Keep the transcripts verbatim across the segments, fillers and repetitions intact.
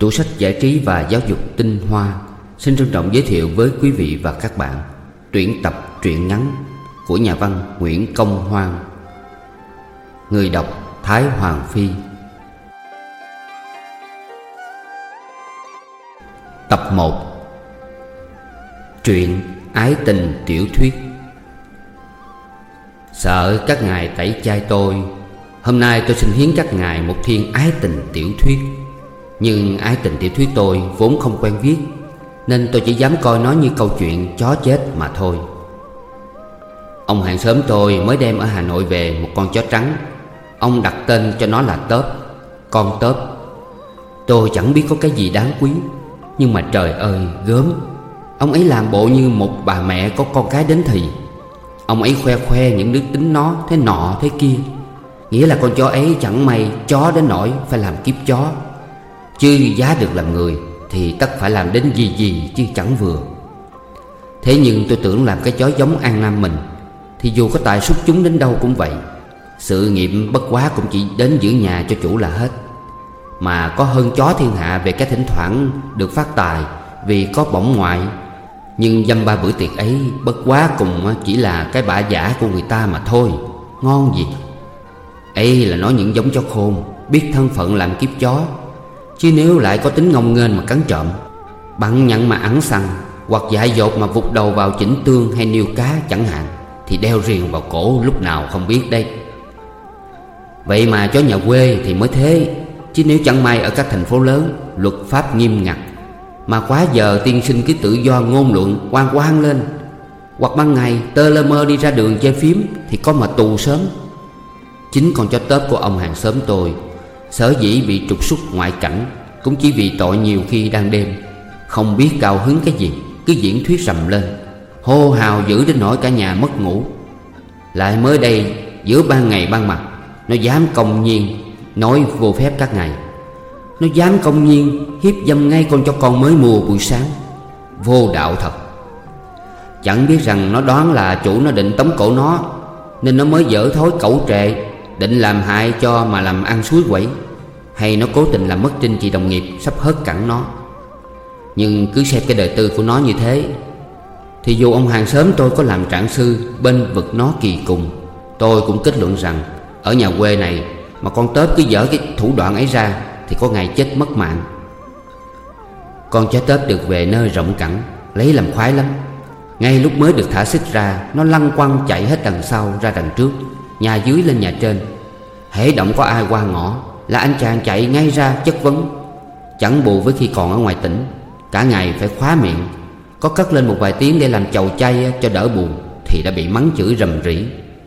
tủ sách giải trí và giáo dục tinh hoa xin trân trọng giới thiệu với quý vị và các bạn tuyển tập truyện ngắn của nhà văn Nguyễn Công Hoan. Người đọc Thái Hoàng Phi. Tập một. Truyện ái tình tiểu thuyết. Sợ các ngài tẩy chay tôi, hôm nay tôi xin hiến các ngài một thiên ái tình tiểu thuyết. Nhưng ái tình tiểu thuyết tôi vốn không quen viết, nên tôi chỉ dám coi nó như câu chuyện chó chết mà thôi. Ông hàng xóm tôi mới đem ở Hà Nội về một con chó trắng. Ông đặt tên cho nó là Tớp, con Tớp. Tôi chẳng biết có cái gì đáng quý, nhưng mà trời ơi gớm. Ông ấy làm bộ như một bà mẹ có con cái đến thì. Ông ấy khoe khoe những đức tính nó thế nọ thế kia, nghĩa là con chó ấy chẳng may chó đến nỗi phải làm kiếp chó, chứ giá được làm người thì tất phải làm đến gì gì chứ chẳng vừa. Thế nhưng tôi tưởng làm cái chó giống An Nam mình thì dù có tài xuất chúng đến đâu cũng vậy. Sự nghiệp bất quá cũng chỉ đến giữ nhà cho chủ là hết. Mà có hơn chó thiên hạ về cái thỉnh thoảng được phát tài vì có bổng ngoại. Nhưng dăm ba bữa tiệc ấy bất quá cùng chỉ là cái bả giả của người ta mà thôi. Ngon gì. Ấy là nói những giống chó khôn, biết thân phận làm kiếp chó. Chứ nếu lại có tính ngông nghênh mà cắn trộm, bặn nhặn mà ẵn xăng, hoặc dại dột mà vụt đầu vào chỉnh tương hay niêu cá chẳng hạn, thì đeo riềng vào cổ lúc nào không biết đây. Vậy mà chó nhà quê thì mới thế. Chứ nếu chẳng may ở các thành phố lớn, luật pháp nghiêm ngặt, mà quá giờ tiên sinh cứ tự do ngôn luận oan oan lên, hoặc ban ngày tơ lơ mơ đi ra đường chơi phím, thì có mà tù sớm. Chính con chó Tớp của ông hàng xóm tôi sở dĩ bị trục xuất ngoại cảnh cũng chỉ vì tội nhiều khi đang đêm không biết cao hứng cái gì, cứ diễn thuyết rầm lên, hô hào dữ đến nỗi cả nhà mất ngủ. Lại mới đây giữa ban ngày ban mặt, nó dám công nhiên nói vô phép các ngày. Nó dám công nhiên hiếp dâm ngay con chó con mới mua buổi sáng. Vô đạo thật. Chẳng biết rằng nó đoán là chủ nó định tống cổ nó, nên nó mới dở thói cẩu trệ, định làm hại cho mà làm ăn suối quẩy, hay nó cố tình làm mất trinh chị đồng nghiệp sắp hớt cẳng nó. Nhưng cứ xem cái đời tư của nó như thế, thì dù ông hàng xóm tôi có làm trạng sư bên vực nó kỳ cùng, tôi cũng kết luận rằng ở nhà quê này mà con Tớp cứ dở cái thủ đoạn ấy ra thì có ngày chết mất mạng. Con chó Tớp được về nơi rộng cẳng lấy làm khoái lắm. Ngay lúc mới được thả xích ra, nó lăn quăng chạy hết đằng sau ra đằng trước, nhà dưới lên nhà trên. hễ động có ai qua ngõ là anh chàng chạy ngay ra chất vấn. Chẳng bù với khi còn ở ngoài tỉnh, cả ngày phải khóa miệng, có cất lên một vài tiếng để làm chầu chay cho đỡ buồn thì đã bị mắng chửi rầm rĩ.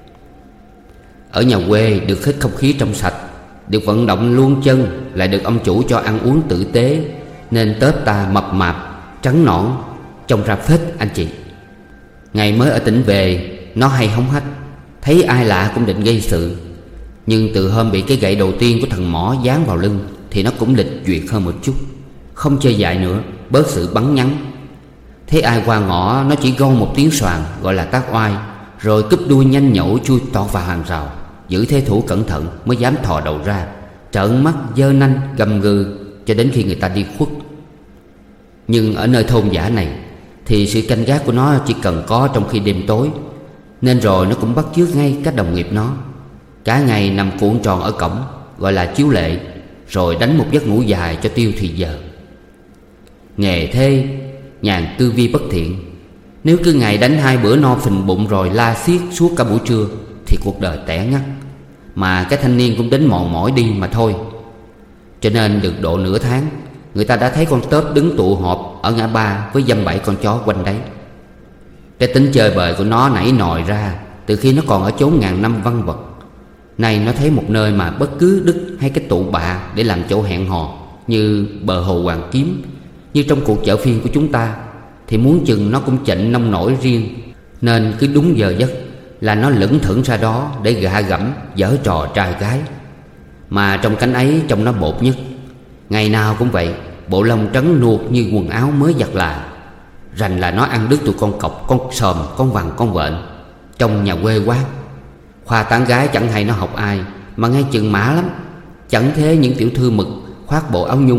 Ở nhà quê được hít không khí trong sạch, được vận động luôn chân, lại được ông chủ cho ăn uống tử tế, nên Tớp ta mập mạp, trắng nõn, trông ra phết anh chị. Ngày mới ở tỉnh về, nó hay hống hách, thấy ai lạ cũng định gây sự. Nhưng từ hôm bị cái gậy đầu tiên của thằng Mỏ dán vào lưng thì nó cũng lịch duyệt hơn một chút, không chơi dại nữa, bớt sự bắn nhắn. Thấy ai qua ngõ nó chỉ gâu một tiếng xoàng gọi là tác oai, rồi cúp đuôi nhanh nhẩu chui tọt vào hàng rào, giữ thế thủ cẩn thận mới dám thò đầu ra, trợn mắt giơ nanh gầm gừ cho đến khi người ta đi khuất. Nhưng ở nơi thôn dã này thì sự canh gác của nó chỉ cần có trong khi đêm tối, nên rồi nó cũng bắt chước ngay các đồng nghiệp nó. Cả ngày nằm cuộn tròn ở cổng gọi là chiếu lệ, rồi đánh một giấc ngủ dài cho tiêu thì giờ. Nghề thế, nhàn tư vi bất thiện. Nếu cứ ngày đánh hai bữa no phình bụng rồi la xiết suốt cả buổi trưa thì cuộc đời tẻ ngắt, mà cái thanh niên cũng đến mòn mỏi đi mà thôi. Cho nên được độ nửa tháng, người ta đã thấy con Tớp đứng tụ họp ở ngã ba với dăm bảy con chó quanh đấy. Cái tính chơi bời của nó nảy nòi ra từ khi nó còn ở chốn ngàn năm văn vật. Nay nó thấy một nơi mà bất cứ đứt hay cái tụ bạ để làm chỗ hẹn hò, như bờ hồ Hoàng Kiếm, như trong cuộc chợ phiên của chúng ta, thì muốn chừng nó cũng chệnh nông nổi riêng. Nên cứ đúng giờ giấc là nó lững thững ra đó để gạ gẫm giở trò trai gái. Mà trong cánh ấy trông nó bột nhất. Ngày nào cũng vậy, bộ lông trắng nuột như quần áo mới giặt là. Rành là nó ăn đứt tụi con cọc, con sòm, con vằn, con vện trong nhà quê quá. Khoa tán gái chẳng hay nó học ai, mà ngay chừng mã lắm. Chẳng thế những tiểu thư mực khoác bộ áo nhung,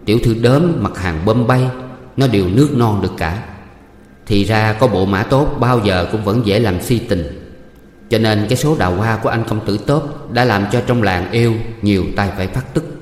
tiểu thư đốm, mặt hàng bơm bay, nó đều nước non được cả. Thì ra có bộ mã tốt bao giờ cũng vẫn dễ làm si tình. Cho nên cái số đào hoa của anh công tử Tốp đã làm cho trong làng yêu nhiều tay phải phát tức.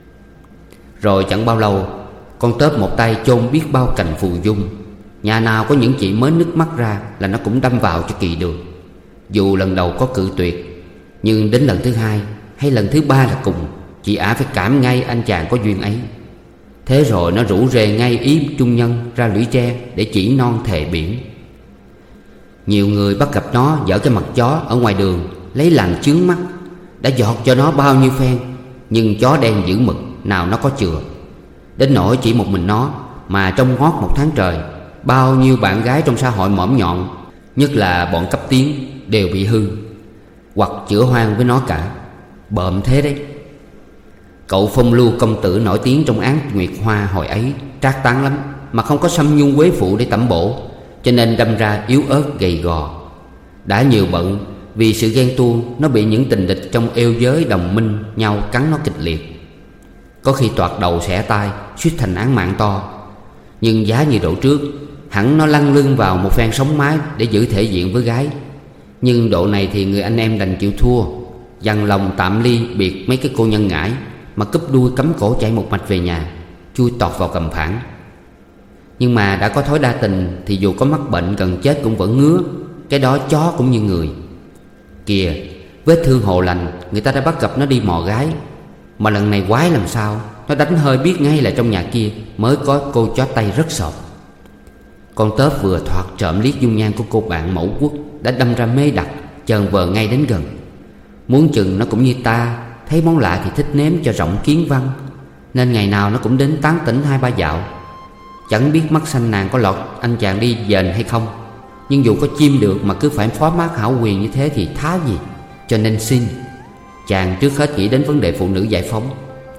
Rồi chẳng bao lâu, con Tốp một tay chôn biết bao cành phù dung. Nhà nào có những chị mới nước mắt ra là nó cũng đâm vào cho kỳ được. Dù lần đầu có cự tuyệt, nhưng đến lần thứ hai hay lần thứ ba là cùng, chị ả phải cảm ngay anh chàng có duyên ấy. Thế rồi nó rủ rê ngay ý trung nhân ra lũy tre để chỉ non thề biển. Nhiều người bắt gặp nó dở cái mặt chó ở ngoài đường, lấy làm chướng mắt, đã giọt cho nó bao nhiêu phen, nhưng chó đen giữ mực, nào nó có chừa. Đến nỗi chỉ một mình nó mà trong ngót một tháng trời, bao nhiêu bạn gái trong xã hội mõm nhọn, nhất là bọn cấp tiến, đều bị hư hoặc chữa hoang với nó cả. Bợm thế đấy. Cậu phong lưu công tử nổi tiếng trong án Nguyệt Hoa hồi ấy trác tán lắm, mà không có Sâm Nhung quế phụ để tẩm bổ, cho nên đâm ra yếu ớt gầy gò. Đã nhiều bận vì sự ghen tuông, nó bị những tình địch trong êu giới đồng minh nhau cắn nó kịch liệt. Có khi toạc đầu xẻ tai, suýt thành án mạng to. Nhưng giá như độ trước, hẳn nó lăn lưng vào một phen sống mái để giữ thể diện với gái. Nhưng độ này thì người anh em đành chịu thua, dằn lòng tạm ly biệt mấy cái cô nhân ngãi, mà cúp đuôi cắm cổ chạy một mạch về nhà, chui tọt vào cầm phản. Nhưng mà đã có thói đa tình thì dù có mắc bệnh gần chết cũng vẫn ngứa. Cái đó chó cũng như người. Kìa, vết thương hồ lành, người ta đã bắt gặp nó đi mò gái. Mà lần này quái làm sao, nó đánh hơi biết ngay là trong nhà kia mới có cô chó Tây rất sọt. Con Tớp vừa thoạt trộm liếc dung nhan của cô bạn mẫu quốc đã đâm ra mê đặc, chờn vờ ngay đến gần. Muốn chừng nó cũng như ta, thấy món lạ thì thích nếm cho rộng kiến văn, nên ngày nào nó cũng đến tán tỉnh hai ba dạo. Chẳng biết mắt xanh nàng có lọt anh chàng đi dền hay không, nhưng dù có chim được mà cứ phải phó mát hảo quyền như thế thì thá gì. Cho nên xin chàng trước hết nghĩ đến vấn đề phụ nữ giải phóng.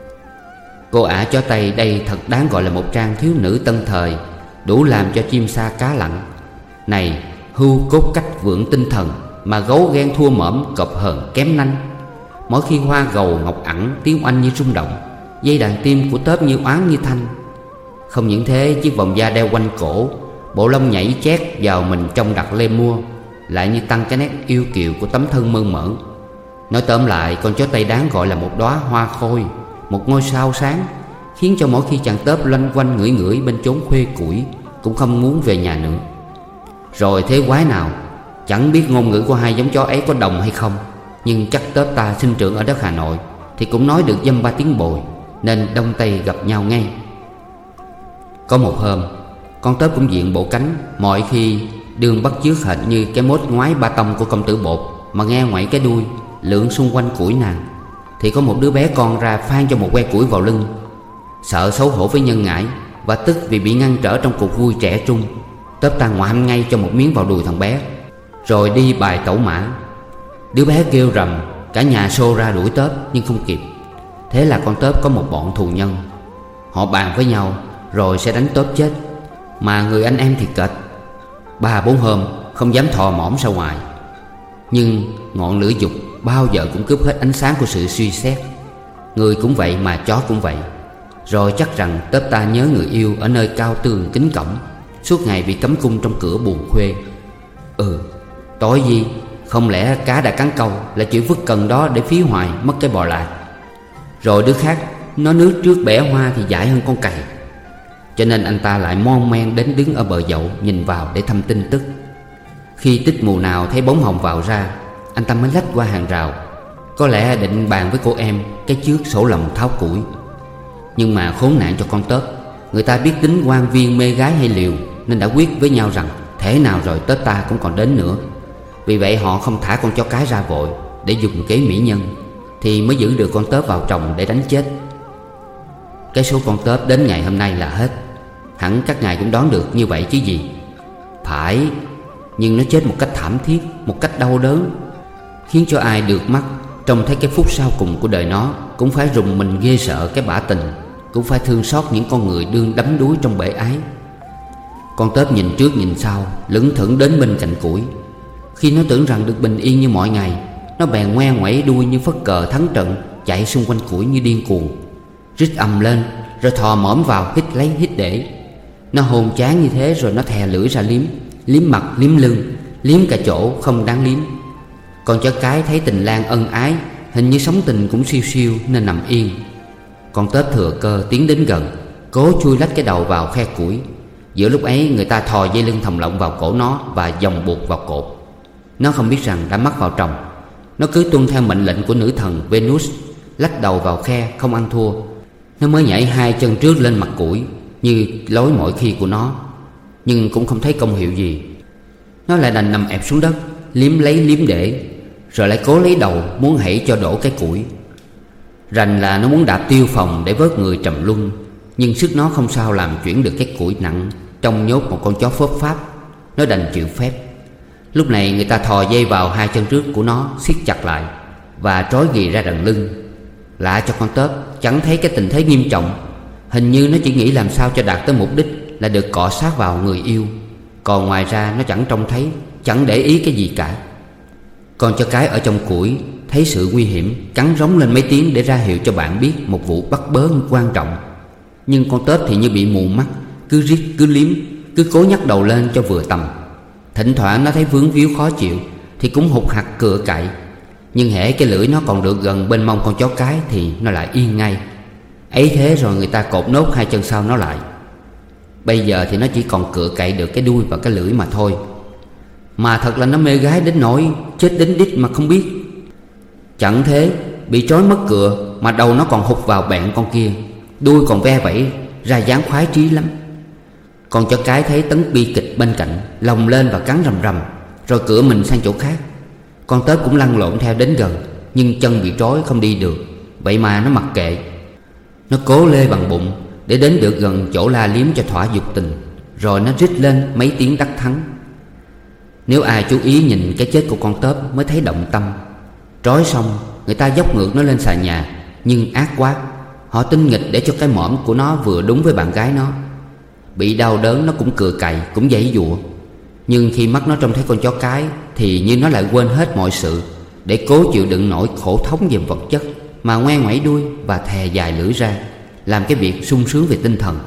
Cô ả chó Tây đây thật đáng gọi là một trang thiếu nữ tân thời, đủ làm cho chim sa cá lặn. Này, hưu cốt cách vượng tinh thần, mà gấu ghen thua mõm cọp hờn kém nanh. Mỗi khi hoa gầu ngọc ẳng tiếng oanh như rung động, dây đàn tim của Tớp như oán như thanh. Không những thế, chiếc vòng da đeo quanh cổ, bộ lông nhảy chét vào mình trong đặc lê mua, lại như tăng cái nét yêu kiều của tấm thân mơn mởn. Nói tóm lại, con chó Tây đáng gọi là một đóa hoa khôi, một ngôi sao sáng, khiến cho mỗi khi chàng Tớp loanh quanh ngửi ngửi bên chốn khuê củi cũng không muốn về nhà nữa. Rồi thế quái nào, chẳng biết ngôn ngữ của hai giống chó ấy có đồng hay không, nhưng chắc Tớp ta sinh trưởng ở đất Hà Nội thì cũng nói được dăm ba tiếng bồi, nên đông tây gặp nhau ngay. Có một hôm, con Tớp cũng diện bộ cánh, mọi khi đương bắt chước hệt như cái mốt ngoái ba tông của công tử Bột, mà nghe ngoảy cái đuôi lượn xung quanh củi nàng. Thì có một đứa bé con ra phan cho một que củi vào lưng. Sợ xấu hổ với nhân ngãi và tức vì bị ngăn trở trong cuộc vui trẻ trung, Tớp ta ngoạm ngay cho một miếng vào đùi thằng bé, rồi đi bài tẩu mã. Đứa bé kêu rầm, cả nhà xô ra đuổi Tớp nhưng không kịp. Thế là con Tớp có một bọn thù nhân. Họ bàn với nhau rồi sẽ đánh Tớp chết, mà người anh em thì kệch. Ba bốn hôm không dám thò mõm ra ngoài. Nhưng ngọn lửa dục bao giờ cũng cướp hết ánh sáng của sự suy xét. Người cũng vậy mà chó cũng vậy. Rồi chắc rằng Tớp ta nhớ người yêu ở nơi cao tường kính cổng, suốt ngày bị cấm cung trong cửa buồn khuê. Ừ, tối gì không lẽ cá đã cắn câu là chịu vứt cần đó để phí hoài mất cái bò lạc. Rồi đứa khác nó nước trước bẻ hoa thì dại hơn con cày. Cho nên anh ta lại mon men đến đứng ở bờ dậu nhìn vào để thăm tin tức. Khi tích mù nào thấy bóng hồng vào ra, anh ta mới lách qua hàng rào, có lẽ định bàn với cô em cái trước sổ lòng tháo củi. Nhưng mà khốn nạn cho con Tớp, người ta biết tính quan viên mê gái hay liều, nên đã quyết với nhau rằng thế nào rồi Tớp ta cũng còn đến nữa. Vì vậy họ không thả con chó cái ra vội để dùng kế mỹ nhân, thì mới giữ được con Tớp vào chồng để đánh chết. Cái số con Tớp đến ngày hôm nay là hết. Hẳn các ngài cũng đoán được như vậy chứ gì. Phải, nhưng nó chết một cách thảm thiết, một cách đau đớn, khiến cho ai được mắt trông thấy cái phút sau cùng của đời nó cũng phải rùng mình ghê sợ cái bả tình, cũng phải thương xót những con người đương đắm đuối trong bể ái. Con Tớp nhìn trước nhìn sau, lững thững đến bên cạnh củi. Khi nó tưởng rằng được bình yên như mọi ngày, nó bèn ngoe ngoẩy đuôi như phất cờ thắng trận, chạy xung quanh củi như điên cuồng, rít ầm lên rồi thò mõm vào hít lấy hít để. Nó hôn chán như thế rồi nó thè lưỡi ra liếm, liếm mặt liếm lưng, liếm cả chỗ không đáng liếm. Con chó cái thấy tình lang ân ái, hình như sống tình cũng siêu siêu nên nằm yên. Con tớp thừa cơ tiến đến gần, cố chui lách cái đầu vào khe củi. Giữa lúc ấy người ta thò dây lưng thòng lọng vào cổ nó và vòng buộc vào cột. Nó không biết rằng đã mắc vào tròng. Nó cứ tuân theo mệnh lệnh của nữ thần Venus, lách đầu vào khe không ăn thua. Nó mới nhảy hai chân trước lên mặt củi như lối mỗi khi của nó, nhưng cũng không thấy công hiệu gì. Nó lại đành nằm ẹp xuống đất, liếm lấy liếm để, rồi lại cố lấy đầu muốn hãy cho đổ cái củi. Rành là nó muốn đạp tiêu phòng để vớt người trầm luân, nhưng sức nó không sao làm chuyển được cái củi nặng trong nhốt một con chó phớp pháp. Nó đành chịu phép. Lúc này người ta thò dây vào hai chân trước của nó, siết chặt lại và trói ghì ra đằng lưng. Lạ cho con tớp chẳng thấy cái tình thế nghiêm trọng. Hình như nó chỉ nghĩ làm sao cho đạt tới mục đích là được cọ sát vào người yêu, còn ngoài ra nó chẳng trông thấy, chẳng để ý cái gì cả. Con chó cái ở trong củi thấy sự nguy hiểm, cắn rống lên mấy tiếng để ra hiệu cho bạn biết một vụ bắt bớ quan trọng. Nhưng con tớp thì như bị mù mắt, cứ riết cứ liếm, cứ cố nhắc đầu lên cho vừa tầm. Thỉnh thoảng nó thấy vướng víu khó chịu thì cũng hụt hặc cựa cậy, nhưng hễ cái lưỡi nó còn được gần bên mông con chó cái thì nó lại yên ngay. Ấy thế rồi người ta cột nốt hai chân sau nó lại. Bây giờ thì nó chỉ còn cựa cậy được cái đuôi và cái lưỡi mà thôi. Mà thật là nó mê gái đến nỗi chết đến đít mà không biết. Chẳng thế, bị trói mất cựa mà đầu nó còn hụt vào bẹn con kia, đuôi còn ve vẩy ra dáng khoái trí lắm. Con chó cái thấy tấn bi kịch bên cạnh, lồng lên và cắn rầm rầm, rồi cựa mình sang chỗ khác. Con tớp cũng lăn lộn theo đến gần, nhưng chân bị trói không đi được. Vậy mà nó mặc kệ. Nó cố lê bằng bụng để đến được gần chỗ la liếm cho thỏa dục tình, rồi nó rít lên mấy tiếng đắc thắng. Nếu ai chú ý nhìn cái chết của con tớp mới thấy động tâm. Trói xong, người ta dốc ngược nó lên xà nhà, nhưng ác quá, họ tinh nghịch để cho cái mõm của nó vừa đúng với bạn gái nó. Bị đau đớn nó cũng cựa cậy, cũng giãy giụa. Nhưng khi mắt nó trông thấy con chó cái thì như nó lại quên hết mọi sự để cố chịu đựng nỗi khổ thống về vật chất, mà ngoe ngoẩy đuôi và thè dài lưỡi ra, làm cái việc sung sướng về tinh thần.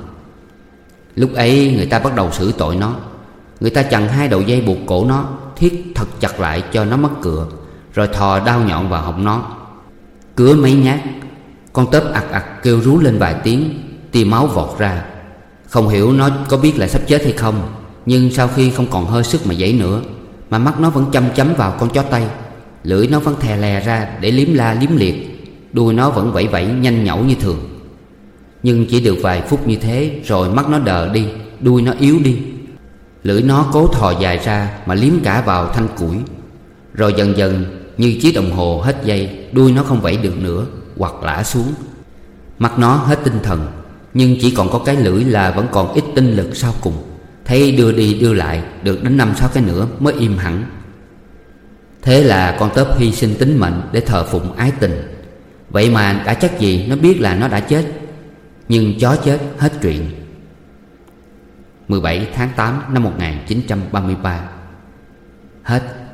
Lúc ấy người ta bắt đầu xử tội nó. Người ta chằng hai đầu dây buộc cổ nó, thiết thật chặt lại cho nó mất cựa, rồi thò đao nhọn vào họng nó, cứa mấy nhát. Con tớp ặc ặc kêu rú lên vài tiếng, tia máu vọt ra. Không hiểu nó có biết là sắp chết hay không, nhưng sau khi không còn hơi sức mà giãy nữa, mà mắt nó vẫn chăm chăm vào con chó Tây, lưỡi nó vẫn thè lè ra để liếm la liếm liệt, đuôi nó vẫn vẫy vẫy nhanh nhẩu như thường. Nhưng chỉ được vài phút như thế rồi mắt nó đờ đi, đuôi nó yếu đi. Lưỡi nó cố thò dài ra mà liếm cả vào thanh củi. Rồi dần dần như chiếc đồng hồ hết dây, đuôi nó không vẫy được nữa, hoặc lả xuống. Mắt nó hết tinh thần, nhưng chỉ còn có cái lưỡi là vẫn còn ít tinh lực sau cùng. Thấy đưa đi đưa lại được đến năm sáu cái nữa mới im hẳn. Thế là con tớp hy sinh tính mệnh để thờ phụng ái tình. Vậy mà đã chắc gì nó biết là nó đã chết. Nhưng chó chết hết chuyện. mười bảy tháng tám năm một nghìn chín trăm ba mươi ba. Hết.